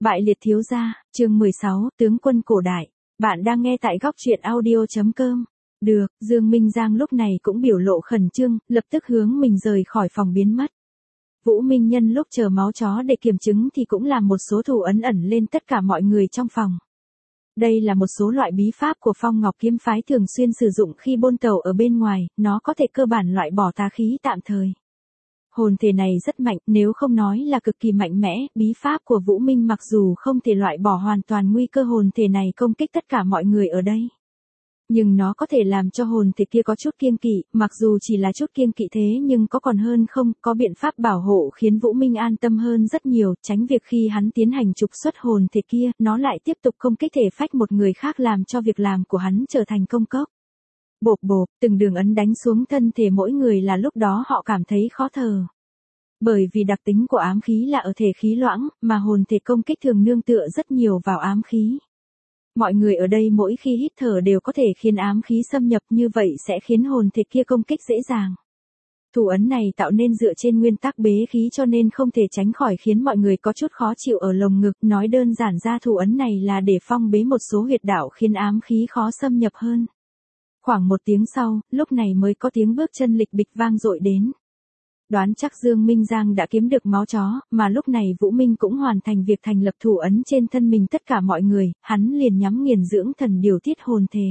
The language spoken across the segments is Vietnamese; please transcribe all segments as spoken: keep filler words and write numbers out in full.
Bại liệt thiếu gia, chương mười sáu, tướng quân cổ đại. Bạn đang nghe tại góc truyện audio.com. Được, Dương Minh Giang lúc này cũng biểu lộ khẩn trương, lập tức hướng mình rời khỏi phòng biến mất. Vũ Minh Nhân lúc chờ máu chó để kiểm chứng thì cũng làm một số thủ ấn ẩn lên tất cả mọi người trong phòng. Đây là một số loại bí pháp của Phong Ngọc kiếm phái thường xuyên sử dụng khi bôn tàu ở bên ngoài, nó có thể cơ bản loại bỏ tà khí tạm thời. Hồn thể này rất mạnh, nếu không nói là cực kỳ mạnh mẽ, bí pháp của Vũ Minh mặc dù không thể loại bỏ hoàn toàn nguy cơ hồn thể này công kích tất cả mọi người ở đây. Nhưng nó có thể làm cho hồn thể kia có chút kiêng kỵ, mặc dù chỉ là chút kiêng kỵ thế nhưng có còn hơn không, có biện pháp bảo hộ khiến Vũ Minh an tâm hơn rất nhiều, tránh việc khi hắn tiến hành trục xuất hồn thể kia, nó lại tiếp tục công kích thể phách một người khác làm cho việc làm của hắn trở thành công cốc. Bộp bộp, từng đường ấn đánh xuống thân thể mỗi người là lúc đó họ cảm thấy khó thở. Bởi vì đặc tính của ám khí là ở thể khí loãng, mà hồn thể công kích thường nương tựa rất nhiều vào ám khí. Mọi người ở đây mỗi khi hít thở đều có thể khiến ám khí xâm nhập, như vậy sẽ khiến hồn thể kia công kích dễ dàng. Thủ ấn này tạo nên dựa trên nguyên tắc bế khí cho nên không thể tránh khỏi khiến mọi người có chút khó chịu ở lồng ngực, nói đơn giản ra thủ ấn này là để phong bế một số huyệt đạo khiến ám khí khó xâm nhập hơn. Khoảng một tiếng sau, lúc này mới có tiếng bước chân lịch bịch vang dội đến. Đoán chắc Dương Minh Giang đã kiếm được máu chó, mà lúc này Vũ Minh cũng hoàn thành việc thành lập thủ ấn trên thân mình tất cả mọi người, hắn liền nhắm nghiền dưỡng thần điều tiết hồn thể.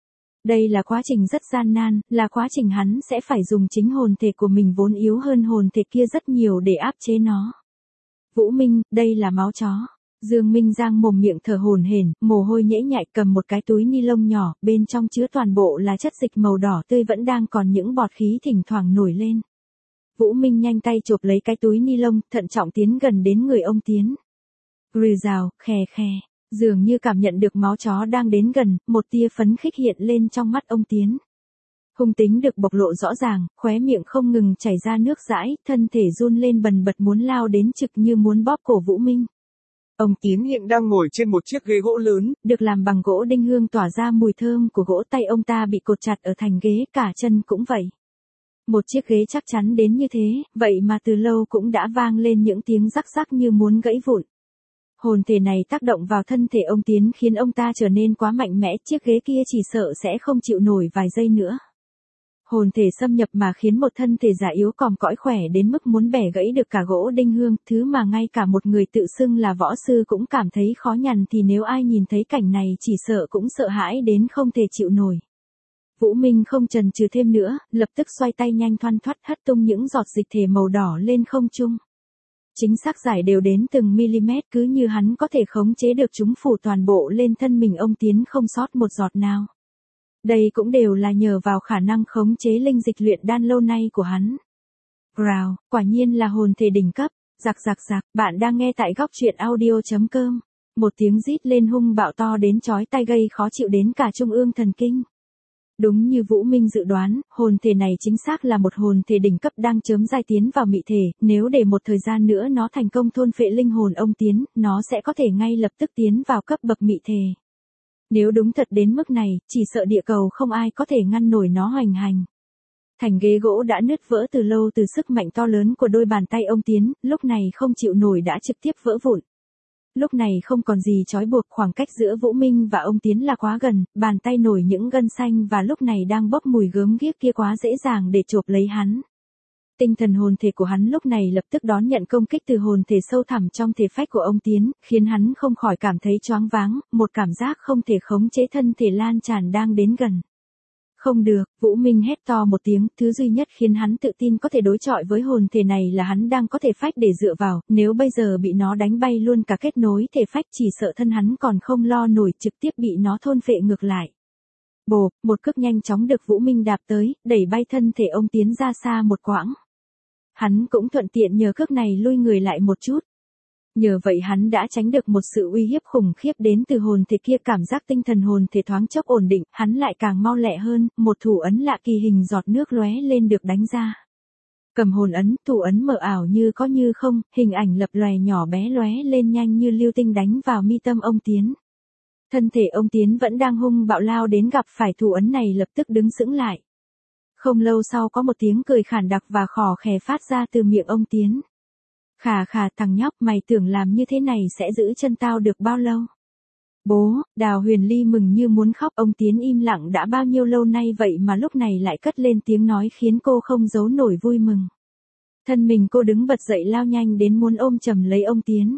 Đây là quá trình rất gian nan, là quá trình hắn sẽ phải dùng chính hồn thể của mình vốn yếu hơn hồn thể kia rất nhiều để áp chế nó. Vũ Minh, đây là máu chó. Dương Minh Giang mồm miệng thở hổn hển, mồ hôi nhễ nhại cầm một cái túi ni lông nhỏ, bên trong chứa toàn bộ là chất dịch màu đỏ tươi vẫn đang còn những bọt khí thỉnh thoảng nổi lên. Vũ Minh nhanh tay chộp lấy cái túi ni lông, thận trọng tiến gần đến người ông Tiến. Rì rào, khè khè, dường như cảm nhận được máu chó đang đến gần, một tia phấn khích hiện lên trong mắt ông Tiến. Hung tính được bộc lộ rõ ràng, khóe miệng không ngừng chảy ra nước dãi, thân thể run lên bần bật muốn lao đến trực như muốn bóp cổ Vũ Minh. Ông Tiến hiện đang ngồi trên một chiếc ghế gỗ lớn, được làm bằng gỗ đinh hương tỏa ra mùi thơm của gỗ, tay ông ta bị cột chặt ở thành ghế, cả chân cũng vậy. Một chiếc ghế chắc chắn đến như thế, vậy mà từ lâu cũng đã vang lên những tiếng rắc rắc như muốn gãy vụn. Hồn thể này tác động vào thân thể ông Tiến khiến ông ta trở nên quá mạnh mẽ, chiếc ghế kia chỉ sợ sẽ không chịu nổi vài giây nữa. Hồn thể xâm nhập mà khiến một thân thể già yếu còm cõi khỏe đến mức muốn bẻ gãy được cả gỗ đinh hương, thứ mà ngay cả một người tự xưng là võ sư cũng cảm thấy khó nhằn, thì nếu ai nhìn thấy cảnh này chỉ sợ cũng sợ hãi đến không thể chịu nổi. Vũ Minh không chần chừ thêm nữa, lập tức xoay tay nhanh thoăn thoắt hất tung những giọt dịch thể màu đỏ lên không trung. Chính xác giải đều đến từng mm, cứ như hắn có thể khống chế được chúng phủ toàn bộ lên thân mình ông Tiến không sót một giọt nào. Đây cũng đều là nhờ vào khả năng khống chế linh dịch luyện đan lâu nay của hắn. Rào, quả nhiên là hồn thể đỉnh cấp, giặc giặc giặc, bạn đang nghe tại góc truyện audio.com. Một tiếng rít lên hung bạo to đến chói tai gây khó chịu đến cả trung ương thần kinh. Đúng như Vũ Minh dự đoán, hồn thể này chính xác là một hồn thể đỉnh cấp đang chớm giai tiến vào mị thể, nếu để một thời gian nữa nó thành công thôn phệ linh hồn ông Tiến, nó sẽ có thể ngay lập tức tiến vào cấp bậc mị thể. Nếu đúng thật đến mức này, chỉ sợ địa cầu không ai có thể ngăn nổi nó hoành hành. Thành ghế gỗ đã nứt vỡ từ lâu từ sức mạnh to lớn của đôi bàn tay ông Tiến, lúc này không chịu nổi đã trực tiếp vỡ vụn. Lúc này không còn gì trói buộc, khoảng cách giữa Vũ Minh và ông Tiến là quá gần, bàn tay nổi những gân xanh và lúc này đang bốc mùi gớm ghiếc kia quá dễ dàng để chộp lấy hắn. Tinh thần hồn thể của hắn lúc này lập tức đón nhận công kích từ hồn thể sâu thẳm trong thể phách của ông Tiến, khiến hắn không khỏi cảm thấy choáng váng, một cảm giác không thể khống chế thân thể lan tràn đang đến gần. Không được, Vũ Minh hét to một tiếng, thứ duy nhất khiến hắn tự tin có thể đối chọi với hồn thể này là hắn đang có thể phách để dựa vào, nếu bây giờ bị nó đánh bay luôn cả kết nối thể phách chỉ sợ thân hắn còn không lo nổi, trực tiếp bị nó thôn phệ ngược lại. Bộp, một cước nhanh chóng được Vũ Minh đạp tới, đẩy bay thân thể ông Tiến ra xa một quãng. Hắn cũng thuận tiện nhờ cước này lui người lại một chút. Nhờ vậy hắn đã tránh được một sự uy hiếp khủng khiếp đến từ hồn thể kia, cảm giác tinh thần hồn thể thoáng chốc ổn định, hắn lại càng mau lẹ hơn, một thủ ấn lạ kỳ hình giọt nước lóe lên được đánh ra. Cầm hồn ấn, thủ ấn mờ ảo như có như không, hình ảnh lập lòe nhỏ bé lóe lên nhanh như lưu tinh đánh vào mi tâm ông Tiến. Thân thể ông Tiến vẫn đang hung bạo lao đến gặp phải thủ ấn này lập tức đứng sững lại. Không lâu sau có một tiếng cười khản đặc và khò khè phát ra từ miệng ông Tiến. Khà khà thằng nhóc, mày tưởng làm như thế này sẽ giữ chân tao được bao lâu? Bố, Đào Huyền Ly mừng như muốn khóc, ông Tiến im lặng đã bao nhiêu lâu nay vậy mà lúc này lại cất lên tiếng nói khiến cô không giấu nổi vui mừng. Thân mình cô đứng bật dậy lao nhanh đến muốn ôm chầm lấy ông Tiến.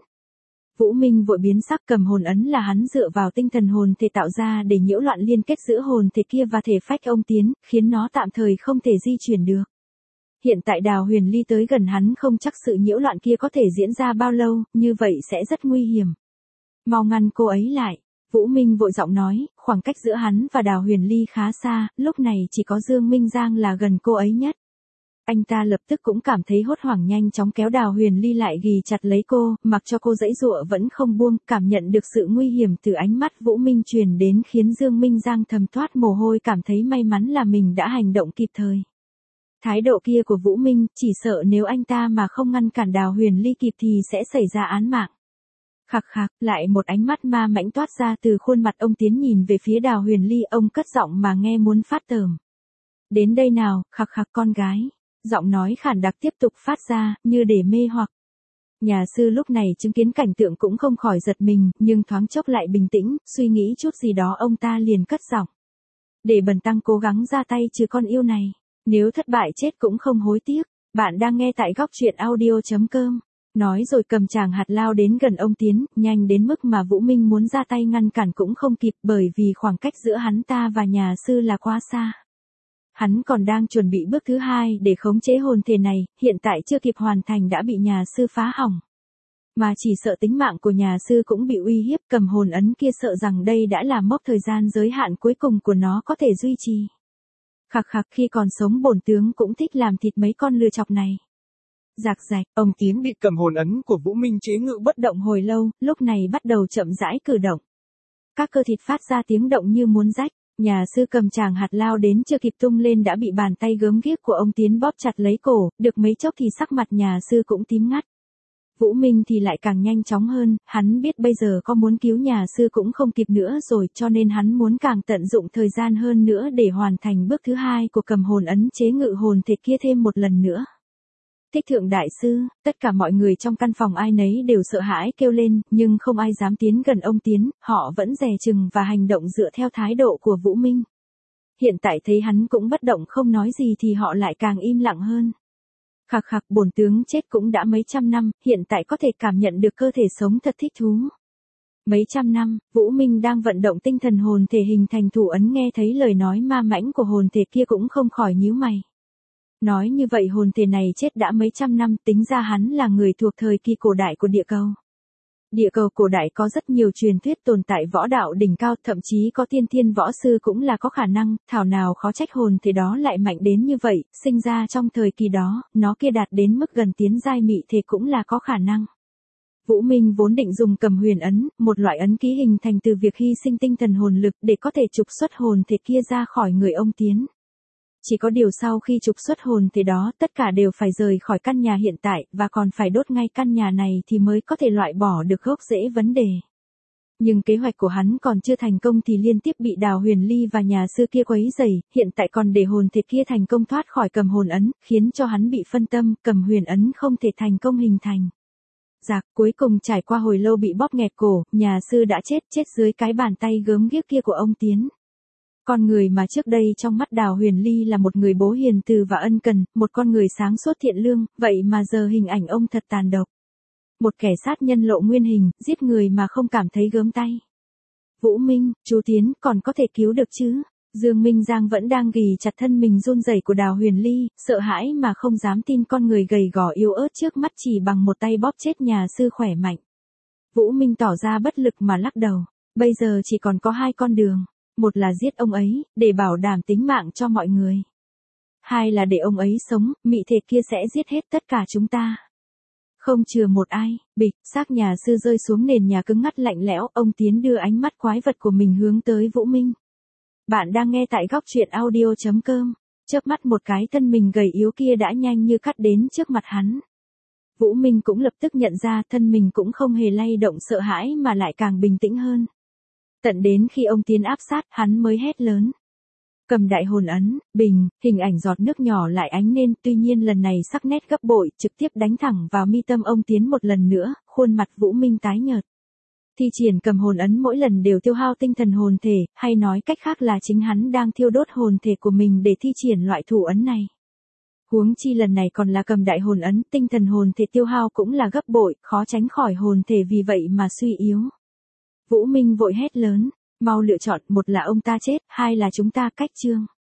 Vũ Minh vội biến sắc, cầm hồn ấn là hắn dựa vào tinh thần hồn thể tạo ra để nhiễu loạn liên kết giữa hồn thể kia và thể phách ông Tiến, khiến nó tạm thời không thể di chuyển được. Hiện tại Đào Huyền Ly tới gần hắn không chắc sự nhiễu loạn kia có thể diễn ra bao lâu, như vậy sẽ rất nguy hiểm. Mau ngăn cô ấy lại, Vũ Minh vội giọng nói, khoảng cách giữa hắn và Đào Huyền Ly khá xa, lúc này chỉ có Dương Minh Giang là gần cô ấy nhất. Anh ta lập tức cũng cảm thấy hốt hoảng, nhanh chóng kéo Đào Huyền Ly lại ghì chặt lấy cô, mặc cho cô giãy giụa vẫn không buông, cảm nhận được sự nguy hiểm từ ánh mắt Vũ Minh truyền đến khiến Dương Minh Giang thầm toát mồ hôi, cảm thấy may mắn là mình đã hành động kịp thời. Thái độ kia của Vũ Minh, chỉ sợ nếu anh ta mà không ngăn cản Đào Huyền Ly kịp thì sẽ xảy ra án mạng. Khạc khạc, lại một ánh mắt ma mãnh toát ra từ khuôn mặt ông Tiến nhìn về phía Đào Huyền Ly, ông cất giọng mà nghe muốn phát tởm. Đến đây nào, khạc khạc con gái. Giọng nói khản đặc tiếp tục phát ra, như để mê hoặc. Nhà sư lúc này chứng kiến cảnh tượng cũng không khỏi giật mình, nhưng thoáng chốc lại bình tĩnh, suy nghĩ chút gì đó ông ta liền cất giọng. Để bần tăng cố gắng ra tay trừ con yêu này. Nếu thất bại chết cũng không hối tiếc. Bạn đang nghe tại góc truyện audio chấm com. Nói rồi cầm chàng hạt lao đến gần ông Tiến, nhanh đến mức mà Vũ Minh muốn ra tay ngăn cản cũng không kịp, bởi vì khoảng cách giữa hắn ta và nhà sư là quá xa. Hắn còn đang chuẩn bị bước thứ hai để khống chế hồn thể này, hiện tại chưa kịp hoàn thành đã bị nhà sư phá hỏng. Mà chỉ sợ tính mạng của nhà sư cũng bị uy hiếp, cầm hồn ấn kia sợ rằng đây đã là mốc thời gian giới hạn cuối cùng của nó có thể duy trì. Khạc khạc, khi còn sống bổn tướng cũng thích làm thịt mấy con lừa chọc này. Rạc rạch, ông Tiến bị cầm hồn ấn của Vũ Minh chế ngự bất động hồi lâu, lúc này bắt đầu chậm rãi cử động. Các cơ thịt phát ra tiếng động như muốn rách. Nhà sư cầm chàng hạt lao đến chưa kịp tung lên đã bị bàn tay gớm ghiếc của ông Tiến bóp chặt lấy cổ, được mấy chốc thì sắc mặt nhà sư cũng tím ngắt. Vũ Minh thì lại càng nhanh chóng hơn, hắn biết bây giờ có muốn cứu nhà sư cũng không kịp nữa rồi, cho nên hắn muốn càng tận dụng thời gian hơn nữa để hoàn thành bước thứ hai của cầm hồn ấn chế ngự hồn thể kia thêm một lần nữa. Thích thượng đại sư, tất cả mọi người trong căn phòng ai nấy đều sợ hãi kêu lên, nhưng không ai dám tiến gần ông Tiến, họ vẫn dè chừng và hành động dựa theo thái độ của Vũ Minh. Hiện tại thấy hắn cũng bất động không nói gì thì họ lại càng im lặng hơn. Khạc khạc, bổn tướng chết cũng đã mấy trăm năm, hiện tại có thể cảm nhận được cơ thể sống thật thích thú. Mấy trăm năm, Vũ Minh đang vận động tinh thần hồn thể hình thành thủ ấn, nghe thấy lời nói ma mãnh của hồn thể kia cũng không khỏi nhíu mày. Nói như vậy hồn thể này chết đã mấy trăm năm, tính ra hắn là người thuộc thời kỳ cổ đại của địa cầu. Địa cầu cổ đại có rất nhiều truyền thuyết tồn tại võ đạo đỉnh cao, thậm chí có tiên thiên võ sư cũng là có khả năng, thảo nào khó trách hồn thể đó lại mạnh đến như vậy, sinh ra trong thời kỳ đó, nó kia đạt đến mức gần tiến giai mị thể cũng là có khả năng. Vũ Minh vốn định dùng cầm huyền ấn, một loại ấn ký hình thành từ việc hy sinh tinh thần hồn lực để có thể trục xuất hồn thể kia ra khỏi người ông Tiến. Chỉ có điều sau khi trục xuất hồn thể đó, tất cả đều phải rời khỏi căn nhà hiện tại, và còn phải đốt ngay căn nhà này thì mới có thể loại bỏ được gốc rễ vấn đề. Nhưng kế hoạch của hắn còn chưa thành công thì liên tiếp bị Đào Huyền Ly và nhà sư kia quấy rầy, hiện tại còn để hồn thể kia thành công thoát khỏi cầm hồn ấn, khiến cho hắn bị phân tâm, cầm huyền ấn không thể thành công hình thành. Rạc, cuối cùng trải qua hồi lâu bị bóp nghẹt cổ, nhà sư đã chết, chết dưới cái bàn tay gớm ghiếc kia của ông Tiến. Con người mà trước đây trong mắt Đào Huyền Ly là một người bố hiền từ và ân cần, một con người sáng suốt thiện lương, vậy mà giờ hình ảnh ông thật tàn độc. Một kẻ sát nhân lộ nguyên hình, giết người mà không cảm thấy gớm tay. Vũ Minh, chú Tiến, còn có thể cứu được chứ? Dương Minh Giang vẫn đang ghì chặt thân mình run rẩy của Đào Huyền Ly, sợ hãi mà không dám tin con người gầy gò yếu ớt trước mắt chỉ bằng một tay bóp chết nhà sư khỏe mạnh. Vũ Minh tỏ ra bất lực mà lắc đầu, bây giờ chỉ còn có hai con đường. Một là giết ông ấy, để bảo đảm tính mạng cho mọi người. Hai là để ông ấy sống, mị thể kia sẽ giết hết tất cả chúng ta. Không chừa một ai, bịch, xác nhà sư rơi xuống nền nhà cứng ngắt lạnh lẽo, ông Tiến đưa ánh mắt quái vật của mình hướng tới Vũ Minh. Bạn đang nghe tại góc truyện audio chấm com, chớp mắt một cái thân mình gầy yếu kia đã nhanh như cắt đến trước mặt hắn. Vũ Minh cũng lập tức nhận ra thân mình cũng không hề lay động sợ hãi mà lại càng bình tĩnh hơn. Tận đến khi ông Tiến áp sát, hắn mới hét lớn. Cầm đại hồn ấn, bình, hình ảnh giọt nước nhỏ lại ánh lên, tuy nhiên lần này sắc nét gấp bội, trực tiếp đánh thẳng vào mi tâm ông Tiến một lần nữa, khuôn mặt Vũ Minh tái nhợt. Thi triển cầm hồn ấn mỗi lần đều tiêu hao tinh thần hồn thể, hay nói cách khác là chính hắn đang thiêu đốt hồn thể của mình để thi triển loại thủ ấn này. Huống chi lần này còn là cầm đại hồn ấn, tinh thần hồn thể tiêu hao cũng là gấp bội, khó tránh khỏi hồn thể vì vậy mà suy yếu. Vũ Minh vội hét lớn, mau lựa chọn, một là ông ta chết, hai là chúng ta cách chương.